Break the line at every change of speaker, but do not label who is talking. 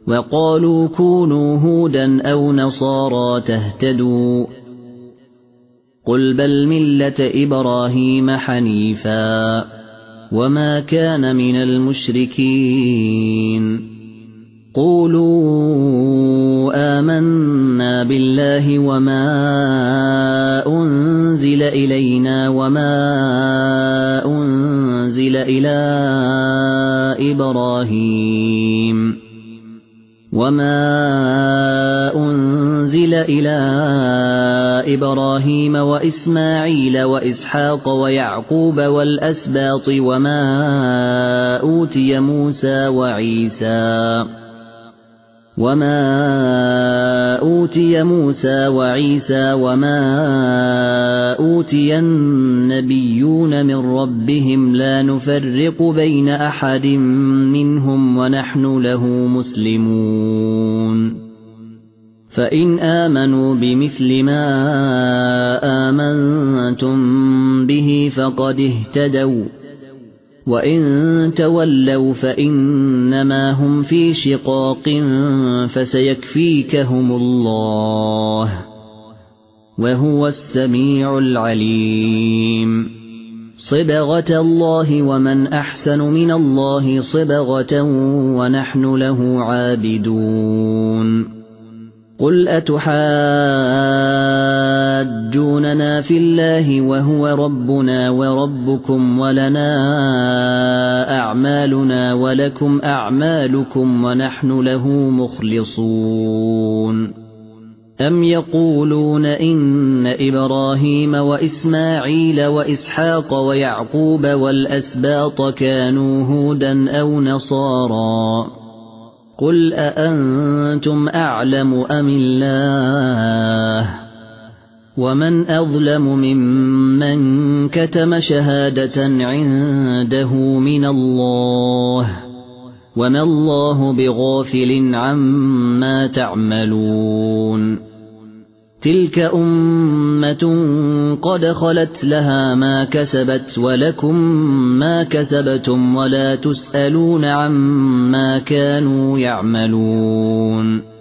وقالوا كونوا هودا أو نصارى تهتدوا قل بل ملة إبراهيم حنيفا وما كان من المشركين قولوا آمنا بالله وما أنزل إلينا وما أنزل إلى إبراهيم وإسماعيل وإسحاق ويعقوب والأسباط وما أوتي موسى وعيسى وما أوتي النبيون من ربهم لا نفرق بين أحد منهم ونحن له مسلمون فإن آمنوا بمثل ما آمنتم به فقد اهتدوا وإن تولوا فإنما هم في شقاق فسيكفيكهم الله وهو السميع العليم صبغة الله ومن أحسن من الله صبغة ونحن له عابدون قل أتحاجوننا في الله وهو ربنا وربكم ولنا أعمالنا ولكم أعمالكم ونحن له مخلصون أم يقولون إن إبراهيم وإسماعيل وإسحاق ويعقوب والأسباط كانوا هودا أو نصارى قل أأنتم أعلم أم الله ومن أظلم ممن كتم شهادة عنده من الله وما الله بغافل عما تعملون تلك أمة قد خلت لها ما كسبت ولكم ما كسبتم ولا تسألون عما كانوا يعملون